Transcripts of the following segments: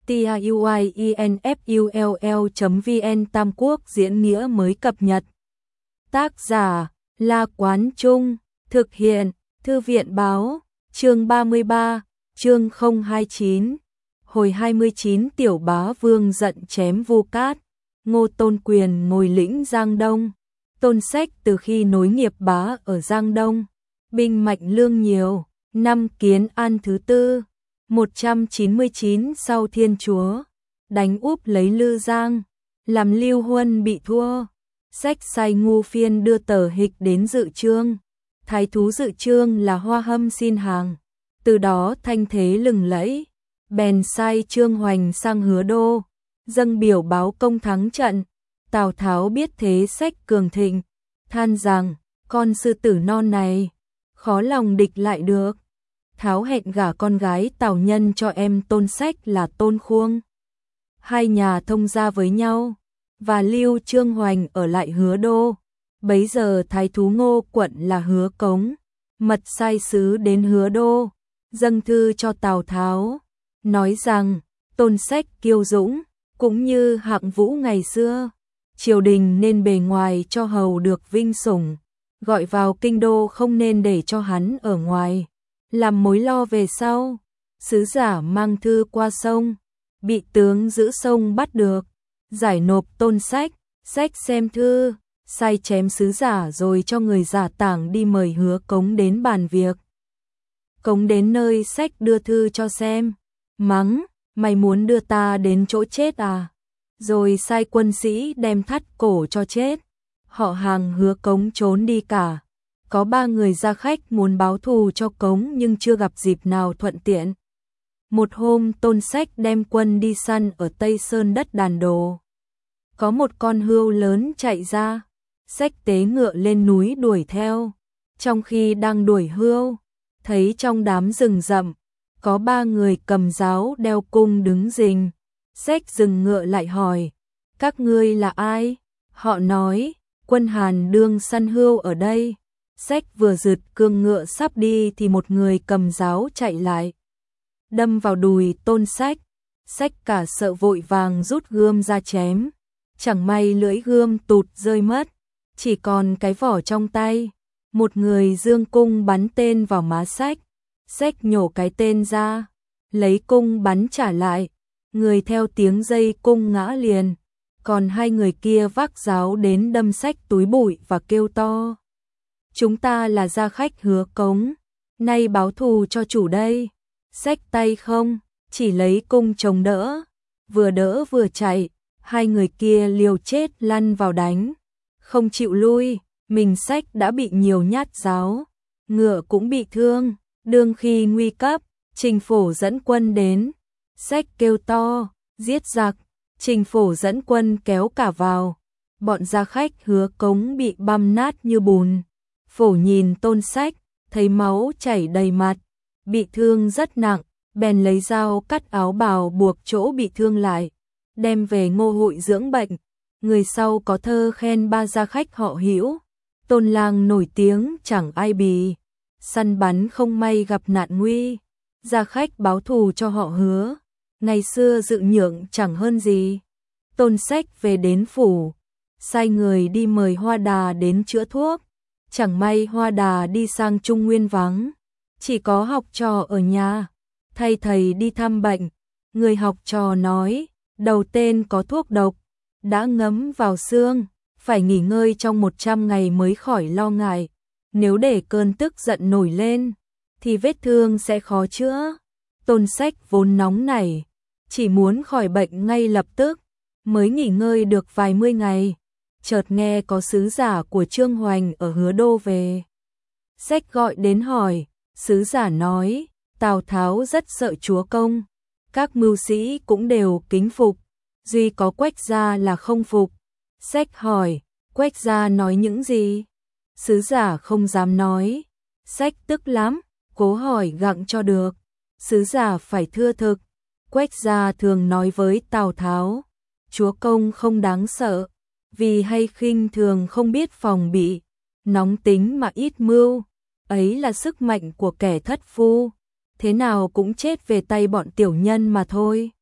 tiuinfull.vn Tam Quốc diễn nghĩa mới cập nhật. Tác giả La Quán Trung, thực hiện Thư viện Báo, chương 33, chương 029. Hồi 29 Tiểu Bá Vương giận chém Vu Cát, Ngô Tôn Quyền ngồi lĩnh Giang Đông. Tôn Sách từ khi nối nghiệp bá ở Giang Đông, binh mạnh lương nhiều, năm Kiến An thứ tư, 199 sau Thiên Chúa, đánh úp lấy Lư Giang, làm Lưu Huân bị thua. Sách sai Ngu Phiên đưa tờ hịch đến dự chương, thái thú dự chương là Hoa Hâm xin hàng, từ đó thanh thế lừng lẫy. Bèn sai Trương Hoành sang Hứa Đô, dâng biểu báo công thắng trận. Tào Tháo biết thế Sách cường thịnh, than rằng con sư tử non này khó lòng địch lại được. Tháo hẹn gả con gái Tào Nhân cho em Tôn Sách là Tôn Khuông. Hai nhà thông gia với nhau, và lưu Trương Hoành ở lại Hứa Đô. Bấy giờ thái thú Ngô quận là Hứa Cống, mật sai sứ đến Hứa Đô, dâng thư cho Tào Tháo, nói rằng Tôn Sách kiêu dũng, cũng như Hạng Vũ ngày xưa, triều đình nên bề ngoài cho hầu được vinh sủng, gọi vào kinh đô không nên để cho hắn ở ngoài, làm mối lo về sau. Sứ giả mang thư qua sông, bị tướng giữ sông bắt được, giải nộp Tôn Sách. Sách xem thư, sai chém sứ giả rồi cho người giả tảng đi mời Hứa Cống đến bàn việc. Cống đến nơi Sách đưa thư cho xem, mắng, mày muốn đưa ta đến chỗ chết à? Rồi sai quân sĩ đem thắt cổ cho chết. Họ hàng Hứa Cống trốn đi cả. Có 3 người ra khách muốn báo thù cho Cống nhưng chưa gặp dịp nào thuận tiện. Một hôm Tôn Sách đem quân đi săn ở Tây Sơn đất Đàn Đồ. Có một con hươu lớn chạy ra, Sách tế ngựa lên núi đuổi theo. Trong khi đang đuổi hươu, thấy trong đám rừng rậm có 3 người cầm giáo đeo cung đứng rình. Sách dừng ngựa lại hỏi, các ngươi là ai? Họ nói, quân Hàn đương săn hươu ở đây. Sách vừa giật cương ngựa sắp đi thì một người cầm giáo chạy lại, đâm vào đùi Tôn Sách. Sách cả sợ vội vàng rút gươm ra chém. Chẳng may lưỡi gươm tụt rơi mất, chỉ còn cái vỏ trong tay. Một người giương cung bắn tên vào má Sách. Sách nhổ cái tên ra, lấy cung bắn trả lại. Người theo tiếng dây cung ngã liền. Còn 2 người kia vác giáo đến đâm Sách túi bụi và kêu to, chúng ta là gia khách Hứa Cống, nay báo thù cho chủ đây. Sách tay không, chỉ lấy cung chống đỡ, vừa đỡ vừa chạy. 2 người kia liều chết lăn vào đánh, không chịu lui. Mình Sách đã bị nhiều nhát giáo, ngựa cũng bị thương. Đương khi nguy cấp, Trình Phổ dẫn quân đến. Sách kêu to, giết giặc. Trình Phổ dẫn quân kéo cả vào. Bọn gia khách Hứa Cống bị băm nát như bùn. Phổ nhìn Tôn Sách, thấy máu chảy đầy mặt, bị thương rất nặng, bèn lấy dao cắt áo bào buộc chỗ bị thương lại, đem về Ngô Hội dưỡng bệnh. Người sau có thơ khen 3 gia khách họ Hữu, Tôn Lang nổi tiếng chẳng ai bì, săn bắn không may gặp nạn nguy. Gia khách báo thù cho họ Hứa, ngày xưa dự nhượng chẳng hơn gì. Tôn Sách về đến phủ, sai người đi mời Hoa Đà đến chữa thuốc. Chẳng may Hoa Đà đi sang Trung Nguyên vắng, chỉ có học trò ở nhà, thay thầy đi thăm bệnh. Người học trò nói, đầu tên có thuốc độc, đã ngấm vào xương, phải nghỉ ngơi trong 100 ngày mới khỏi lo ngại. Nếu để cơn tức giận nổi lên, thì vết thương sẽ khó chữa. Tôn Sách vốn nóng nảy, chỉ muốn khỏi bệnh ngay lập tức, mới nghỉ ngơi được vài mươi ngày. Chợt nghe có sứ giả của Trương Hoành ở Hứa Đô về. Sách gọi đến hỏi, sứ giả nói, Tào Tháo rất sợ chúa công, các mưu sĩ cũng đều kính phục, duy có Quách gia là không phục. Sách hỏi, Quách gia nói những gì? Sứ giả không dám nói. Sách tức lắm, cố hỏi gặng cho được. Sứ giả phải thưa thực. Quách gia thường nói với Tào Tháo, chúa công không đáng sợ, vì hay khinh thường không biết phòng bị, nóng tính mà ít mưu, ấy là sức mạnh của kẻ thất phu, thế nào cũng chết về tay bọn tiểu nhân mà thôi.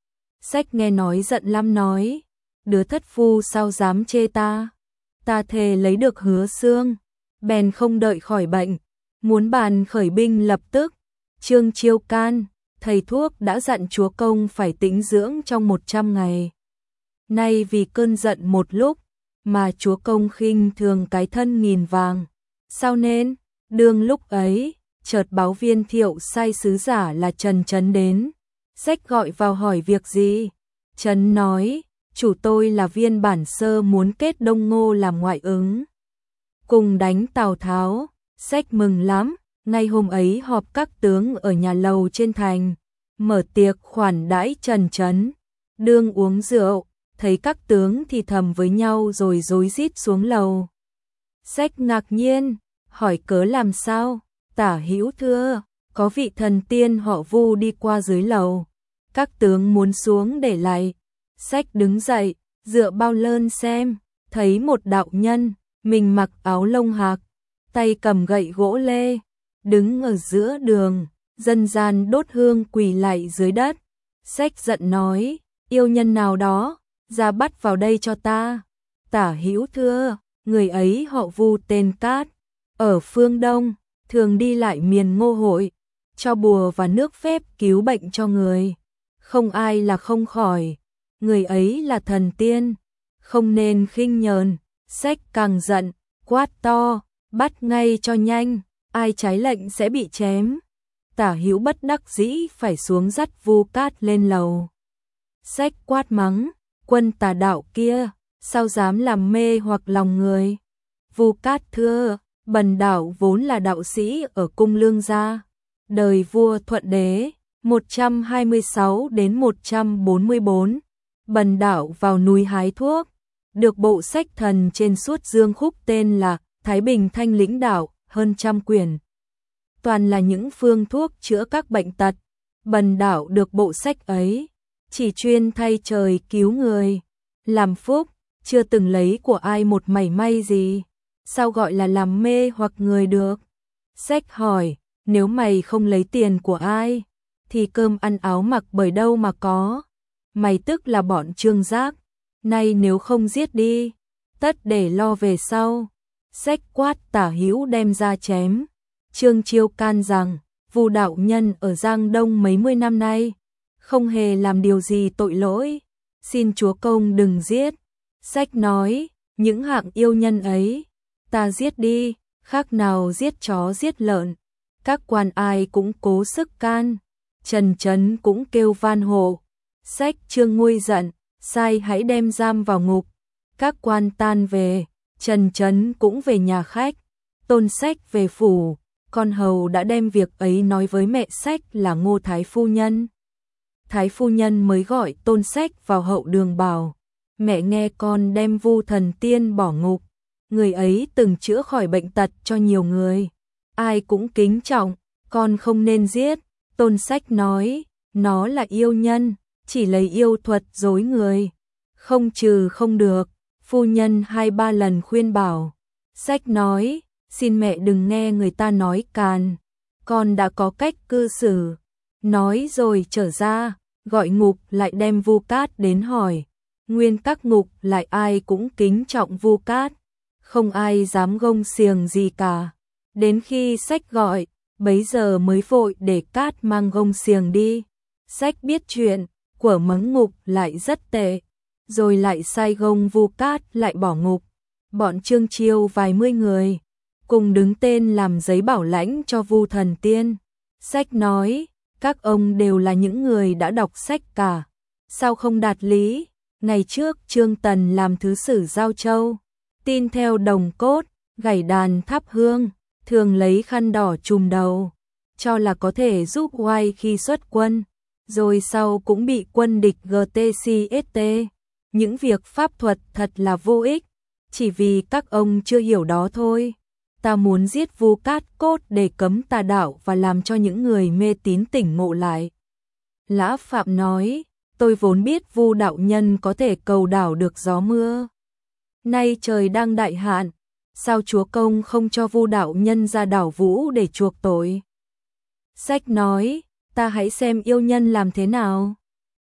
Sách nghe nói giận lắm nói, đứa thất phu sao dám chê ta, ta thề lấy được Hứa Xương, bèn không đợi khỏi bệnh, muốn bàn khởi binh lập tức. Trương Chiêu can, thầy thuốc đã dặn chúa công phải tĩnh dưỡng trong 100 ngày. Nay vì cơn giận một lúc, mà chúa công khinh thường cái thân nghìn vàng. Sao nên, đương lúc ấy, chợt báo viên thiệu sai sứ giả là Trần Chấn đến. Sách gọi vào hỏi việc gì? Trấn nói, chủ tôi là viên bản sơ muốn kết Đông Ngô làm ngoại ứng. Cùng đánh Tào Tháo, sách mừng lắm, ngay hôm ấy họp các tướng ở nhà lầu trên thành, mở tiệc khoản đãi Trần Chấn, đương uống rượu, thấy các tướng thì thầm với nhau rồi rối rít xuống lầu. Sách ngạc nhiên, hỏi cớ làm sao, Tả Hữu thưa, có vị thần tiên họ Vu đi qua dưới lầu, các tướng muốn xuống để lạy. Sách đứng dậy, dựa bao lơn xem, thấy một đạo nhân, mình mặc áo lông hạc, tay cầm gậy gỗ lê, đứng ở giữa đường, dân gian đốt hương quỳ lạy dưới đất. Sách giận nói, yêu nhân nào đó, ra bắt vào đây cho ta. Tả Hữu thưa, người ấy họ Vu tên Cát, ở phương Đông, thường đi lại miền Ngô Hội, cho bùa và nước phép cứu bệnh cho người, không ai là không khỏi, người ấy là thần tiên, không nên khinh nhờn. Sách càng giận, quát to, bắt ngay cho nhanh, ai trái lệnh sẽ bị chém. Tả Hữu bất đắc dĩ phải xuống dắt Vu Cát lên lầu. Sách quát mắng, quân tà đạo kia, sao dám làm mê hoặc lòng người. Vu Cát thưa, bần đạo vốn là đạo sĩ ở cung Lương gia, đời vua Thuận Đế, 126 đến 144. Bần đạo vào núi hái thuốc, được bộ sách thần trên suốt dương khúc tên là Thái Bình Thanh Lĩnh Đạo, hơn 100 quyển. Toàn là những phương thuốc chữa các bệnh tật. Bần đạo được bộ sách ấy, chỉ chuyên thay trời cứu người, làm phúc, chưa từng lấy của ai một mảy may gì. Sao gọi là làm mê hoặc người được? Sách hỏi, nếu mày không lấy tiền của ai, thì cơm ăn áo mặc bởi đâu mà có? Mày tức là bọn Trương Giác, nay nếu không giết đi, tất để lo về sau. Sách quát Tả Hữu đem ra chém. Trương Chiêu can rằng, Vu đạo nhân ở Giang Đông mấy mươi năm nay, không hề làm điều gì tội lỗi, xin chúa công đừng giết. Sách nói, những hạng yêu nhân ấy, ta giết đi, khác nào giết chó giết lợn. Các quan ai cũng cố sức can, Trần Chấn cũng kêu van hộ. Sách Trương nguôi giận, sai hãy đem giam vào ngục. Các quan tan về, Trần Chấn cũng về nhà khách, Tôn Sách về phủ. Con hầu đã đem việc ấy nói với mẹ Sách là Ngô Thái Phu Nhân. Thái Phu Nhân mới gọi Tôn Sách vào hậu đường bảo, mẹ nghe con đem Vu thần tiên bỏ ngục, người ấy từng chữa khỏi bệnh tật cho nhiều người, ai cũng kính trọng, con không nên giết. Tôn Sách nói, nó là yêu nhân, chỉ lấy yêu thuật dối người, không trừ không được. Phu nhân 2-3 lần khuyên bảo. Sách nói, xin mẹ đừng nghe người ta nói càn, con đã có cách cư xử. Nói rồi trở ra, gọi ngục lại đem Vu Cát đến hỏi. Nguyên các ngục lại ai cũng kính trọng Vu Cát, không ai dám gông xiềng gì cả. Đến khi Sách gọi, bấy giờ mới vội để Cát mang gông xiềng đi. Sách biết chuyện, của mắng ngục lại rất tệ, rồi lại sai gông Vu Cát lại bỏ ngục. Bọn Trương Chiêu vài mươi người, cùng đứng tên làm giấy bảo lãnh cho Vu thần tiên. Sách nói, các ông đều là những người đã đọc sách cả, sao không đạt lý? Ngày trước Trương Tần làm thứ sử Giao Châu, tin theo đồng cốt, gảy đàn thắp hương, thường lấy khăn đỏ trùm đầu, cho là có thể giúp oai khi xuất quân, rồi sau cũng bị quân địch GTCST. Những việc pháp thuật thật là vô ích, chỉ vì các ông chưa hiểu đó thôi. Ta muốn giết Vu Cát cốt để cấm tà đạo và làm cho những người mê tín tỉnh ngộ lại. Lã Phạm nói, tôi vốn biết Vu đạo nhân có thể cầu đảo được gió mưa. Nay trời đang đại hạn, sao chúa công không cho Vu đạo nhân ra đảo Vũ để chuộc tội? Sách nói, ta hãy xem yêu nhân làm thế nào.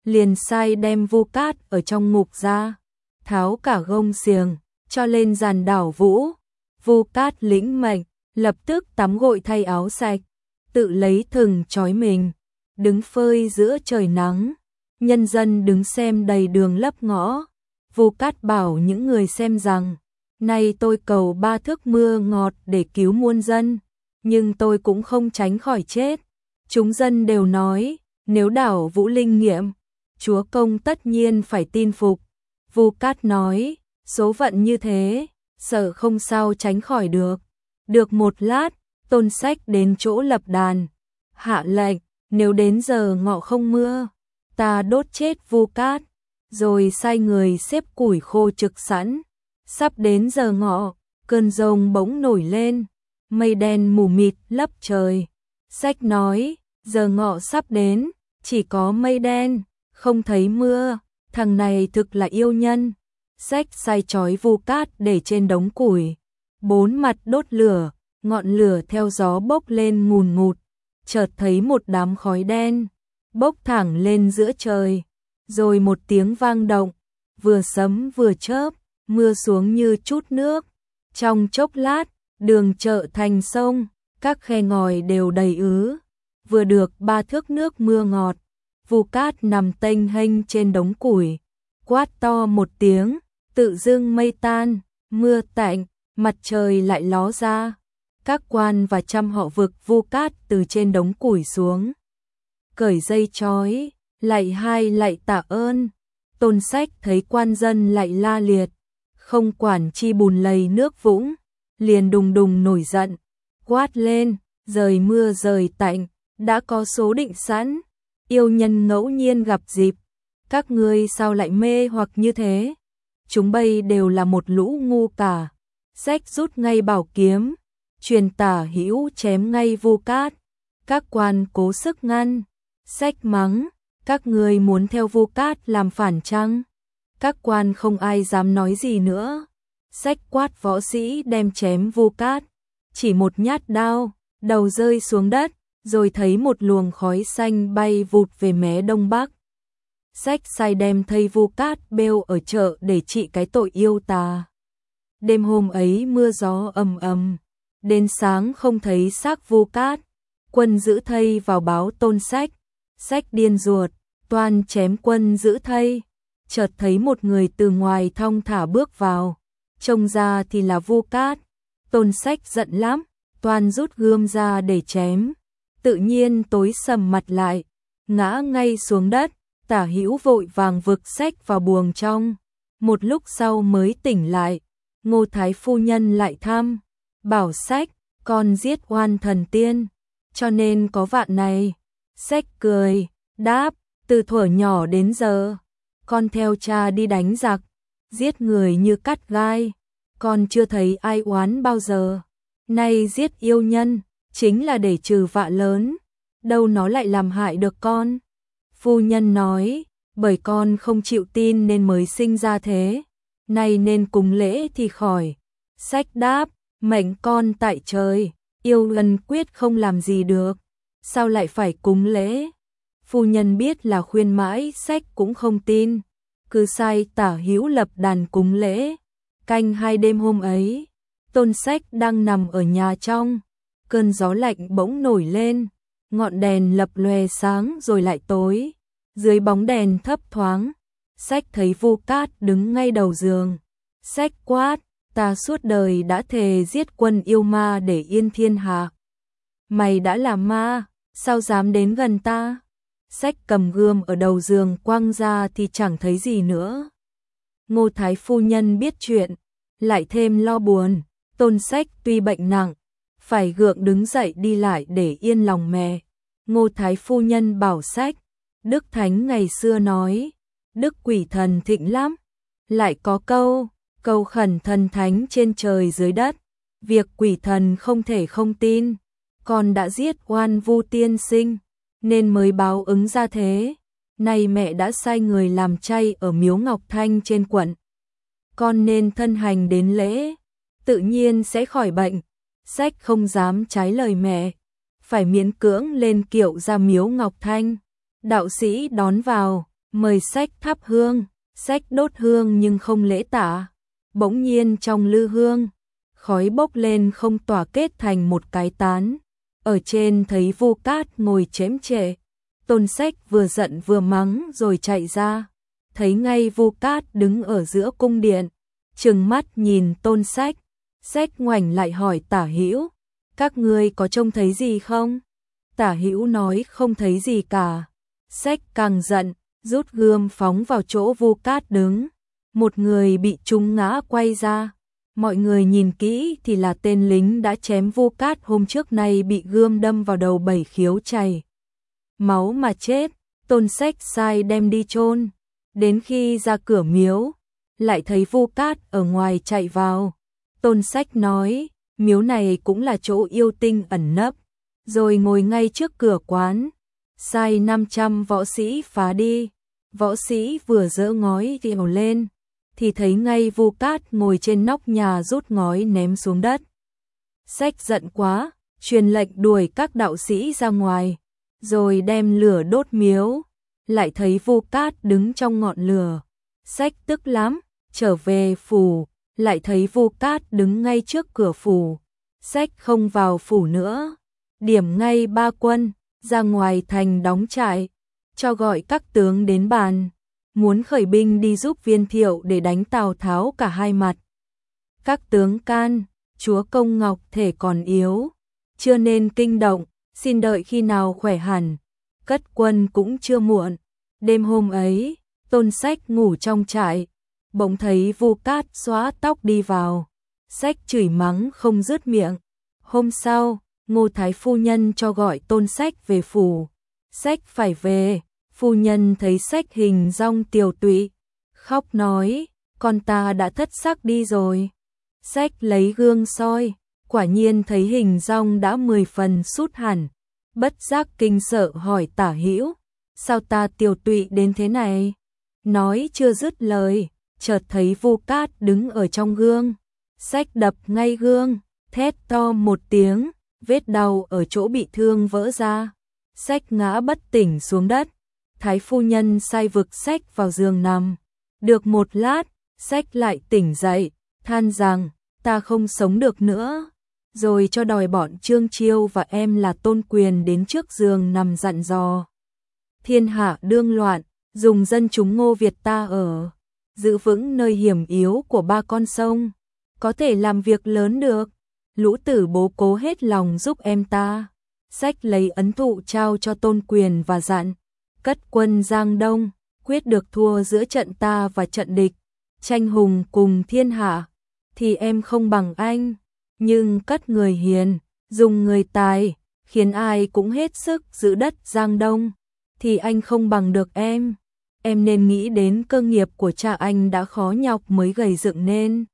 liền sai đem Vu Cát ở trong ngục ra, tháo cả gông xiềng, cho lên giàn đảo vũ. Vu Cát lĩnh mệnh, lập tức tắm gội thay áo sạch, tự lấy thừng trói mình, đứng phơi giữa trời nắng. Nhân dân đứng xem đầy đường lấp ngõ. Vu Cát bảo những người xem rằng, nay tôi cầu 3 thước mưa ngọt để cứu muôn dân, nhưng tôi cũng không tránh khỏi chết. Chúng dân đều nói, nếu đảo Vũ linh nghiệm, Chúa Công tất nhiên phải tin phục. Vu Cát nói, số phận như thế, sợ không sao tránh khỏi được. Được một lát, Tôn Sách đến chỗ lập đàn, hạ lệnh, nếu đến giờ ngọ không mưa, ta đốt chết Vu Cát, rồi sai người xếp củi khô trực sẵn. Sắp đến giờ ngọ, cơn giông bỗng nổi lên, mây đen mù mịt lấp trời. Sách nói, giờ ngọ sắp đến, chỉ có mây đen, không thấy mưa, thằng này thực là yêu nhân. Sách sai trói Vu Cát để trên đống củi, 4 mặt đốt lửa, ngọn lửa theo gió bốc lên ngùn ngụt, chợt thấy một đám khói đen bốc thẳng lên giữa trời, rồi một tiếng vang động, vừa sấm vừa chớp, mưa xuống như chút nước. Trong chốc lát, đường chợ thành sông, các khe ngòi đều đầy ứ, vừa được 3 thước nước mưa ngọt. Vu Cát nằm tênh hênh trên đống củi, quát to một tiếng, tự dưng mây tan, mưa tạnh, mặt trời lại ló ra. Các quan và trăm họ vực Vu Cát từ trên đống củi xuống, cởi dây trói, lạy hai lạy tạ ơn. Tôn Sách thấy quan dân lạy la liệt, không quản chi bùn lầy nước vũng, liền đùng đùng nổi giận, quát lên, rời mưa rời tạnh, đã có số định sẵn, yêu nhân ngẫu nhiên gặp dịp, các ngươi sao lại mê hoặc như thế? Chúng bay đều là một lũ ngu cả. Sách rút ngay bảo kiếm, truyền tả hữu chém ngay Vu Cát. Các quan cố sức ngăn. Sách mắng, các ngươi muốn theo Vu Cát làm phản chăng? Các quan không ai dám nói gì nữa. Sách quát võ sĩ đem chém Vu Cát, chỉ một nhát đao, đầu rơi xuống đất, rồi thấy một luồng khói xanh bay vụt về mé đông bắc. Sách sai đem thây Vu Cát bêu ở chợ để trị cái tội yêu tà. Đêm hôm ấy mưa gió ầm ầm, đến sáng không thấy xác Vu Cát. Quân giữ thây vào báo Tôn Sách. Sách điên ruột, toan chém quân giữ thây. Chợt thấy một người từ ngoài thong thả bước vào, trông ra thì là Vu Cát. Tôn Sách giận lắm, toan rút gươm ra để chém. Tự nhiên tối sầm mặt lại, ngã ngay xuống đất. Tả hữu vội vàng vực Sách vào buồng trong, một lúc sau mới tỉnh lại. Ngô Thái phu nhân lại thăm, bảo Sách, con giết oan thần tiên, cho nên có vạn này. Sách cười, đáp, từ thuở nhỏ đến giờ, con theo cha đi đánh giặc, giết người như cắt gai, con chưa thấy ai oán bao giờ. Nay giết yêu nhân, chính là để trừ vạ lớn, đâu nó lại làm hại được con. Phu nhân nói, bởi con không chịu tin nên mới sinh ra thế, nay nên cúng lễ thì khỏi. Sách đáp, mệnh con tại trời, yêu ân quyết không làm gì được, sao lại phải cúng lễ? Phu nhân biết là khuyên mãi Sách cũng không tin, cứ sai tả hữu lập đàn cúng lễ. Canh 2 đêm hôm ấy, Tôn Sách đang nằm ở nhà trong, cơn gió lạnh bỗng nổi lên, ngọn đèn lập lòe sáng rồi lại tối. Dưới bóng đèn thấp thoáng, Sách thấy Vu Cát đứng ngay đầu giường. Sách quát, ta suốt đời đã thề giết quân yêu ma để yên thiên hạ. Mày đã là ma, sao dám đến gần ta? Sách cầm gươm ở đầu giường quăng ra thì chẳng thấy gì nữa. Ngô Thái phu nhân biết chuyện, lại thêm lo buồn. Tôn Sách tuy bệnh nặng, phải gượng đứng dậy đi lại để yên lòng mẹ. Ngô Thái phu nhân bảo Sách, Đức Thánh ngày xưa nói, Đức quỷ thần thịnh lắm, lại có câu, cầu khẩn thần thánh trên trời dưới đất, việc quỷ thần không thể không tin, con đã giết oan Vu tiên sinh, nên mới báo ứng ra thế. Nay mẹ đã sai người làm chay ở miếu Ngọc Thanh trên quận, con nên thân hành đến lễ, tự nhiên sẽ khỏi bệnh. Sách không dám trái lời mẹ, phải miễn cưỡng lên kiệu ra miếu Ngọc Thanh. Đạo sĩ đón vào, mời sách thắp hương, sách đốt hương nhưng không lễ tạ. Bỗng nhiên trong lư hương, khói bốc lên không tỏa kết thành một cái tán. Ở trên thấy Vu Cát ngồi chém trệ. Tôn Sách vừa giận vừa mắng rồi chạy ra. Thấy ngay Vu Cát đứng ở giữa cung điện. Trừng mắt nhìn Tôn Sách. Sách ngoảnh lại hỏi Tả Hữu: các ngươi có trông thấy gì không? Tả Hữu nói không thấy gì cả. Sách càng giận, rút gươm phóng vào chỗ Vu Cát đứng. Một người bị trúng ngã quay ra. Mọi người nhìn kỹ thì là tên lính đã chém Vu Cát hôm trước này bị gươm đâm vào đầu 7 khiếu chảy máu mà chết. Tôn Sách sai đem đi chôn. Đến khi ra cửa miếu, lại thấy Vu Cát ở ngoài chạy vào. Tôn Sách nói, miếu này cũng là chỗ yêu tinh ẩn nấp, rồi ngồi ngay trước cửa quán, sai 500 võ sĩ phá đi. Võ sĩ vừa dỡ ngói ghiều lên, thì thấy ngay Vu Cát ngồi trên nóc nhà rút ngói ném xuống đất. Sách giận quá, truyền lệnh đuổi các đạo sĩ ra ngoài, rồi đem lửa đốt miếu. Lại thấy Vu Cát đứng trong ngọn lửa. Sách tức lắm, trở về phủ, lại thấy Vu Cát đứng ngay trước cửa phủ. Sách không vào phủ nữa, điểm ngay 3 quân, ra ngoài thành đóng trại, cho gọi các tướng đến bàn, muốn khởi binh đi giúp Viên Thiệu để đánh Tào Tháo cả hai mặt. Các tướng can, chúa Công Ngọc thể còn yếu, chưa nên kinh động, xin đợi khi nào khỏe hẳn, cất quân cũng chưa muộn. Đêm hôm ấy, Tôn Sách ngủ trong trại, bỗng thấy Vu Cát xóa tóc đi vào. Sách chửi mắng không dứt miệng. Hôm sau, Ngô Thái phu nhân cho gọi Tôn Sách về phủ. Sách phải về, phu nhân thấy Sách hình dong tiều tụy, khóc nói, con ta đã thất sắc đi rồi. Sách lấy gương soi, quả nhiên thấy hình dong đã 10 phần sút hẳn, bất giác kinh sợ hỏi Tả Hữu: sao ta tiều tụy đến thế này? Nói chưa dứt lời, chợt thấy Vu Cát đứng ở trong gương. Sách đập ngay gương, thét to một tiếng, vết đau ở chỗ bị thương vỡ ra. Sách ngã bất tỉnh xuống đất. Thái phu nhân sai vực Sách vào giường nằm. Được một lát, Sách lại tỉnh dậy, than rằng ta không sống được nữa. Rồi cho đòi bọn Trương Chiêu và em là Tôn Quyền đến trước giường nằm dặn dò: thiên hạ đương loạn, dùng dân chúng Ngô Việt ta ở, giữ vững nơi hiểm yếu của 3 con sông, có thể làm việc lớn được. Lũ tử bố cố hết lòng giúp em ta. Sách lấy ấn thụ trao cho Tôn Quyền và dặn: cất quân Giang Đông, quyết được thua giữa trận ta và trận địch, tranh hùng cùng thiên hạ, thì em không bằng anh. Nhưng cất người hiền, dùng người tài, khiến ai cũng hết sức giữ đất Giang Đông, thì anh không bằng được em. Em nên nghĩ đến cơ nghiệp của cha anh đã khó nhọc mới gầy dựng nên,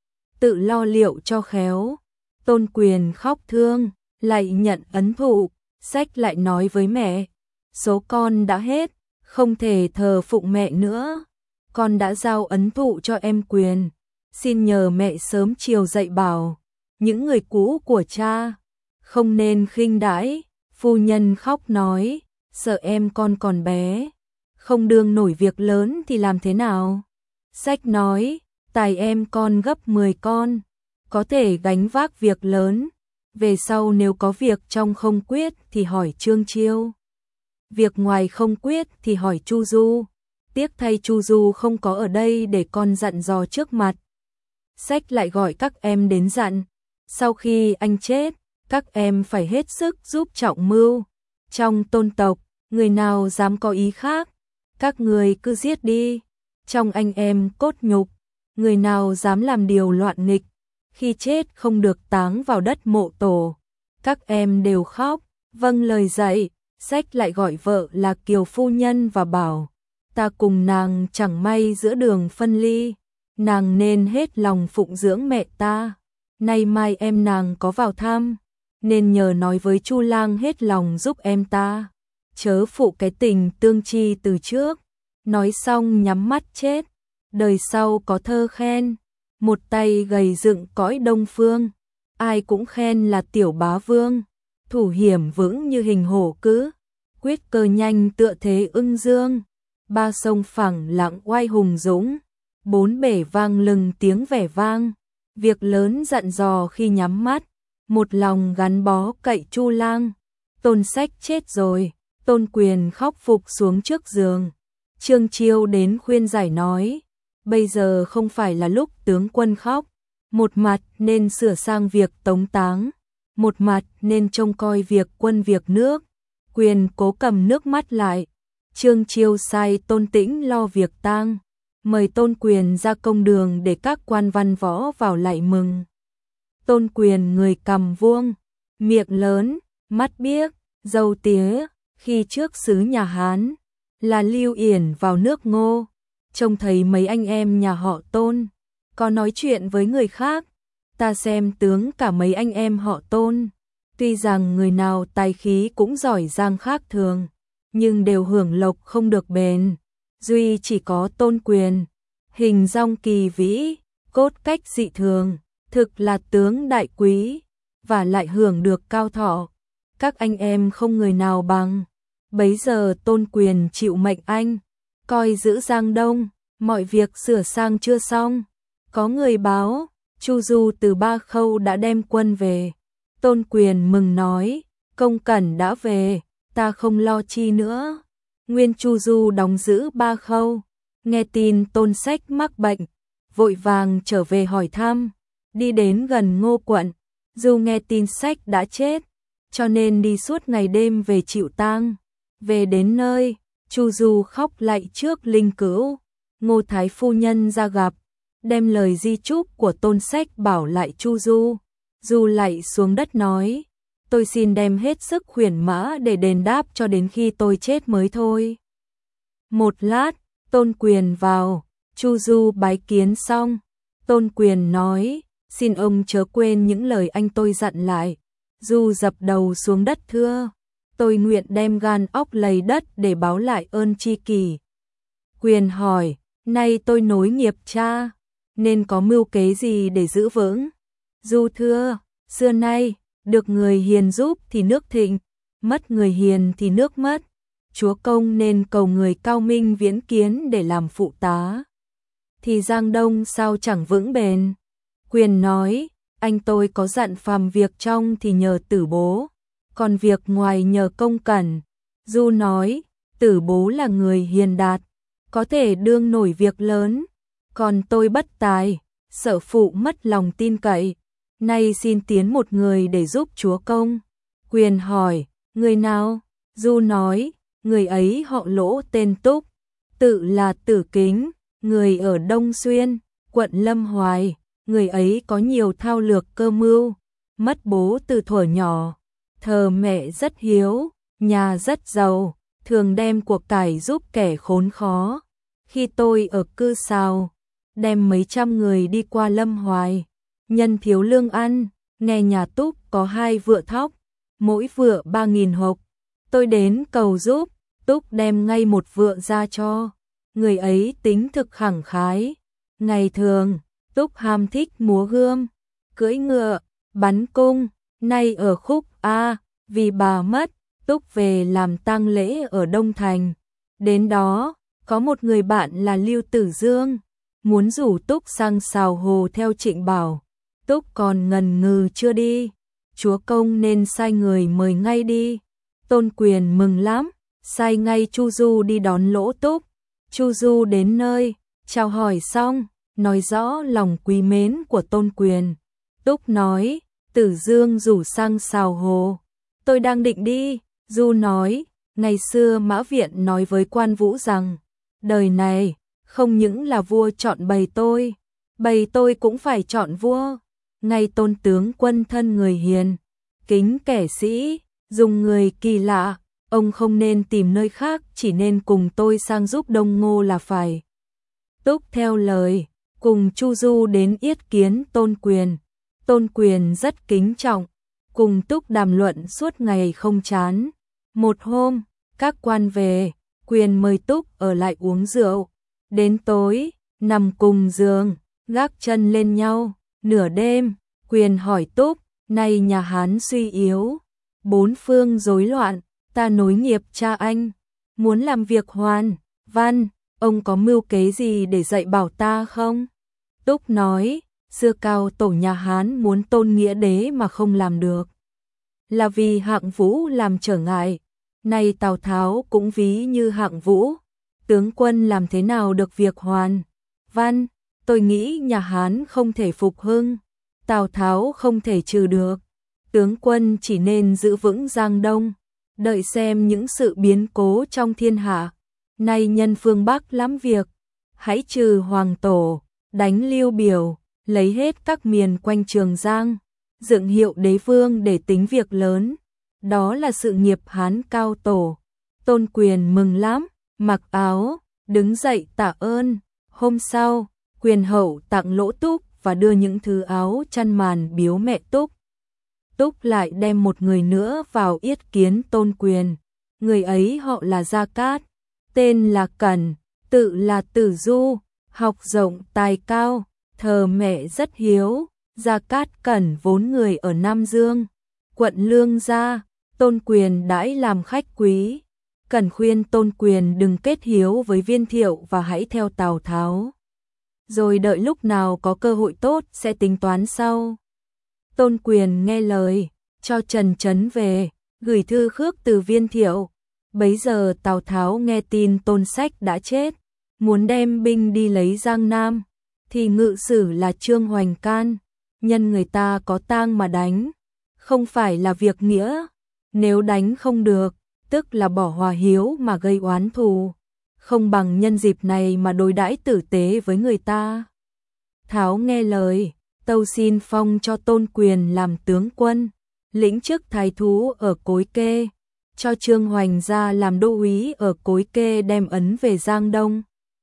tự lo liệu cho khéo. Tôn Quyền khóc thương, lại nhận ấn thụ. Sách lại nói với mẹ: số con đã hết, không thể thờ phụng mẹ nữa. Con đã giao ấn thụ cho em Quyền, xin nhờ mẹ sớm chiều dạy bảo những người cũ của cha, không nên khinh đãi. Phu nhân khóc nói: sợ em con còn bé, không đương nổi việc lớn thì làm thế nào? Sách nói: tài em con gấp 10 con, có thể gánh vác việc lớn. Về sau nếu có việc trong không quyết thì hỏi Trương Chiêu, việc ngoài không quyết thì hỏi Chu Du. Tiếc thay Chu Du không có ở đây để con dặn dò trước mặt. Sách lại gọi các em đến dặn: sau khi anh chết, các em phải hết sức giúp trọng mưu. Trong Tôn tộc, người nào dám có ý khác, các người cứ giết đi. Trong anh em cốt nhục, người nào dám làm điều loạn nghịch, khi chết không được táng vào đất mộ tổ. Các em đều khóc, vâng lời dạy. Sách lại gọi vợ là Kiều phu nhân và bảo: ta cùng nàng chẳng may giữa đường phân ly, nàng nên hết lòng phụng dưỡng mẹ ta. Nay mai em nàng có vào thăm, nên nhờ nói với Chu lang hết lòng giúp em ta, chớ phụ cái tình tương chi từ trước. Nói xong nhắm mắt chết. Đời sau có thơ khen: một tay gầy dựng cõi Đông Phương, ai cũng khen là tiểu bá vương. Thủ hiểm vững như hình hổ cứ, quyết cơ nhanh tựa thế ưng dương. ba sông phẳng lặng oai hùng dũng, bốn bể vang lừng tiếng vẻ vang, việc lớn dặn dò khi nhắm mắt, một lòng gắn bó cậy Chu Lang. Tôn Sách chết rồi, Tôn Quyền khóc phục xuống trước giường. Trương Chiêu đến khuyên giải nói, bây giờ không phải là lúc tướng quân khóc, một mặt nên sửa sang việc tống táng, một mặt nên trông coi việc quân việc nước. Quyền cố cầm nước mắt lại. Trương Chiêu sai Tôn Tĩnh lo việc tang, mời Tôn Quyền ra công đường để các quan văn võ vào lạy mừng. Tôn Quyền người cằm vuông, miệng lớn, mắt biếc, râu tía, khi trước xứ nhà Hán là Lưu Yển vào nước Ngô, trông thấy mấy anh em nhà họ Tôn có nói chuyện với người khác, ta xem tướng cả mấy anh em họ Tôn, tuy rằng người nào tài khí cũng giỏi giang khác thường, nhưng đều hưởng lộc không được bền, duy chỉ có Tôn Quyền, hình dong kỳ vĩ, cốt cách dị thường, thực là tướng đại quý, và lại hưởng được cao thọ, các anh em không người nào bằng. Bấy giờ Tôn Quyền chịu mệnh anh, coi giữ Giang Đông, mọi việc sửa sang chưa xong. Có người báo, Chu Du từ Ba Khâu đã đem quân về. Tôn Quyền mừng nói, công cẩn đã về, ta không lo chi nữa. Nguyên Chu Du đóng giữ Ba Khâu, nghe tin Tôn Sách mắc bệnh, vội vàng trở về hỏi thăm, đi đến gần Ngô quận, Du nghe tin Sách đã chết, cho nên đi suốt ngày đêm về chịu tang. Về đến nơi, Chu Du khóc lạy trước linh cữu, Ngô Thái phu nhân ra gặp, đem lời di chúc của Tôn Sách bảo lại Chu Du. Du lạy xuống đất nói, tôi xin đem hết sức khuyển mã để đền đáp cho đến khi tôi chết mới thôi. Một lát, Tôn Quyền vào, Chu Du bái kiến xong, Tôn Quyền nói, xin ông chớ quên những lời anh tôi dặn lại. Du dập đầu xuống đất thưa, tôi nguyện đem gan óc lầy đất để báo lại ơn tri kỷ. Quyền hỏi, nay tôi nối nghiệp cha, nên có mưu kế gì để giữ vững? Du thưa, xưa nay, được người hiền giúp thì nước thịnh, mất người hiền thì nước mất. Chúa công nên cầu người cao minh viễn kiến để làm phụ tá, thì Giang Đông sao chẳng vững bền. Quyền nói, anh tôi có dặn phàm việc trong thì nhờ Tử Bố, còn việc ngoài nhờ Công Cẩn. Du nói, Tử Bố là người hiền đạt, có thể đương nổi việc lớn, còn tôi bất tài, sợ phụ mất lòng tin cậy, nay xin tiến một người để giúp chúa công. Quyền hỏi, người nào? Du nói, người ấy họ Lỗ tên Túc, tự là Tử Kính, người ở Đông Xuyên, quận Lâm Hoài. Người ấy có nhiều thao lược cơ mưu, mất bố từ thuở nhỏ, thờ mẹ rất hiếu, nhà rất giàu, thường đem cuộc cải giúp kẻ khốn khó. Khi tôi ở Cư Sào, đem mấy trăm người đi qua Lâm Hoài, nhân thiếu lương ăn, nghe nhà Túc có 2 vựa thóc, mỗi vựa 3.000 hộc. Tôi đến cầu giúp, Túc đem ngay một vựa ra cho. Người ấy tính thực khẳng khái, ngày thường Túc ham thích múa gươm, cưỡi ngựa, bắn cung, nay ở Khúc A, vì bà mất, Túc về làm tang lễ ở Đông Thành. Đến đó, có một người bạn là Lưu Tử Dương, muốn rủ Túc sang Sào Hồ theo Trịnh Bảo. Túc còn ngần ngừ chưa đi, chúa công nên sai người mời ngay đi. Tôn Quyền mừng lắm, sai ngay Chu Du đi đón Lỗ Túc. Chu Du đến nơi, chào hỏi xong, nói rõ lòng quý mến của Tôn Quyền. Túc nói, Tử Dương rủ sang Sào Hồ, tôi đang định đi. Du nói, ngày xưa Mã Viện nói với Quan Vũ rằng, đời này, không những là vua chọn bầy tôi cũng phải chọn vua. Ngay Tôn tướng quân thân người hiền, kính kẻ sĩ, dùng người kỳ lạ, ông không nên tìm nơi khác, chỉ nên cùng tôi sang giúp Đông Ngô là phải. Túc theo lời, cùng Chu Du đến yết kiến Tôn Quyền. Tôn Quyền rất kính trọng, cùng Túc đàm luận suốt ngày không chán. Một hôm, các quan về, Quyền mời Túc ở lại uống rượu. Đến tối, nằm cùng giường, gác chân lên nhau. Nửa đêm, Quyền hỏi Túc, nay nhà Hán suy yếu, bốn phương rối loạn, ta nối nghiệp cha anh, muốn làm việc hoàn, Văn, ông có mưu kế gì để dạy bảo ta không? Túc nói, xưa cao tổ nhà Hán muốn tôn nghĩa đế mà không làm được, là vì Hạng Vũ làm trở ngại. Nay Tào Tháo cũng ví như Hạng Vũ, tướng quân làm thế nào được việc hoàn. Văn, tôi nghĩ nhà Hán không thể phục hưng, Tào Tháo không thể trừ được, tướng quân chỉ nên giữ vững Giang Đông, đợi xem những sự biến cố trong thiên hạ. Nay nhân phương Bắc lắm việc, hãy trừ Hoàng Tổ, đánh Lưu Biểu, lấy hết các miền quanh Trường Giang, dựng hiệu đế vương để tính việc lớn. Đó là sự nghiệp Hán cao tổ. Tôn Quyền mừng lắm, mặc áo, đứng dậy tạ ơn. Hôm sau, Quyền hậu tặng Lỗ Túc và đưa những thứ áo chăn màn biếu mẹ Túc. Túc lại đem một người nữa vào yết kiến Tôn Quyền. Người ấy họ là Gia Cát, tên là Cẩn, tự là Tử Du, học rộng tài cao, thờ mẹ rất hiếu. Gia Cát Cẩn vốn người ở Nam Dương, quận Lương Gia. Tôn Quyền đãi làm khách quý. Cẩn khuyên Tôn Quyền đừng kết hiếu với Viên Thiệu và hãy theo Tào Tháo, rồi đợi lúc nào có cơ hội tốt sẽ tính toán sau. Tôn Quyền nghe lời, cho Trần Chấn về, gửi thư khước từ Viên Thiệu. Bấy giờ Tào Tháo nghe tin Tôn Sách đã chết, muốn đem binh đi lấy Giang Nam, thì ngự sử là Trương Hoành can, nhân người ta có tang mà đánh, không phải là việc nghĩa. Nếu đánh không được, tức là bỏ hòa hiếu mà gây oán thù, không bằng nhân dịp này mà đối đãi tử tế với người ta. Tháo nghe lời, tâu xin phong cho Tôn Quyền làm tướng quân, lĩnh chức thái thú ở Cối Kê, cho Trương Hoành ra làm đô úy ở Cối Kê, đem ấn về Giang Đông,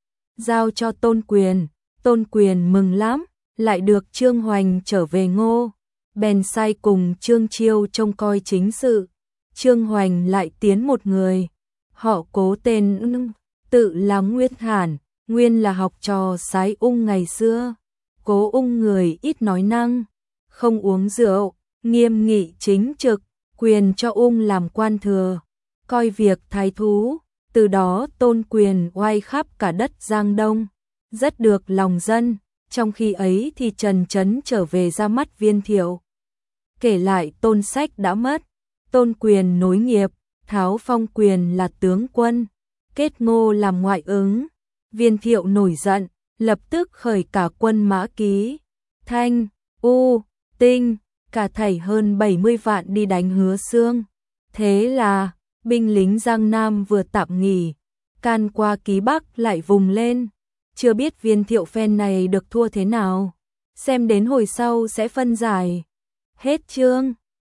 giao cho Tôn Quyền. Tôn Quyền mừng lắm, lại được Trương Hoành trở về Ngô, bèn sai cùng Trương Chiêu trông coi chính sự. Trương Hoành lại tiến một người, họ Cố tên tự là Nguyên Hàn, nguyên là học trò Sái Ung ngày xưa. Cố Ung người ít nói năng, không uống rượu, nghiêm nghị chính trực, quyền cho Ung làm quan thừa, coi việc thái thú. Từ đó Tôn Quyền oai khắp cả đất Giang Đông, rất được lòng dân. Trong khi ấy thì Trần Chấn trở về ra mắt Viên Thiệu, kể lại Tôn Sách đã mất. Tôn Quyền nối nghiệp, Tháo phong Quyền là tướng quân, kết Ngô làm ngoại ứng. Viên Thiệu nổi giận, lập tức khởi cả quân mã Ký, Thanh, U, Tinh, cả thảy hơn 70 vạn đi đánh Hứa Xương. Thế là binh lính Giang Nam vừa tạm nghỉ, can qua Ký Bắc lại vùng lên. Chưa biết Viên Thiệu phen này được thua thế nào, xem đến hồi sau sẽ phân giải. Hết chương.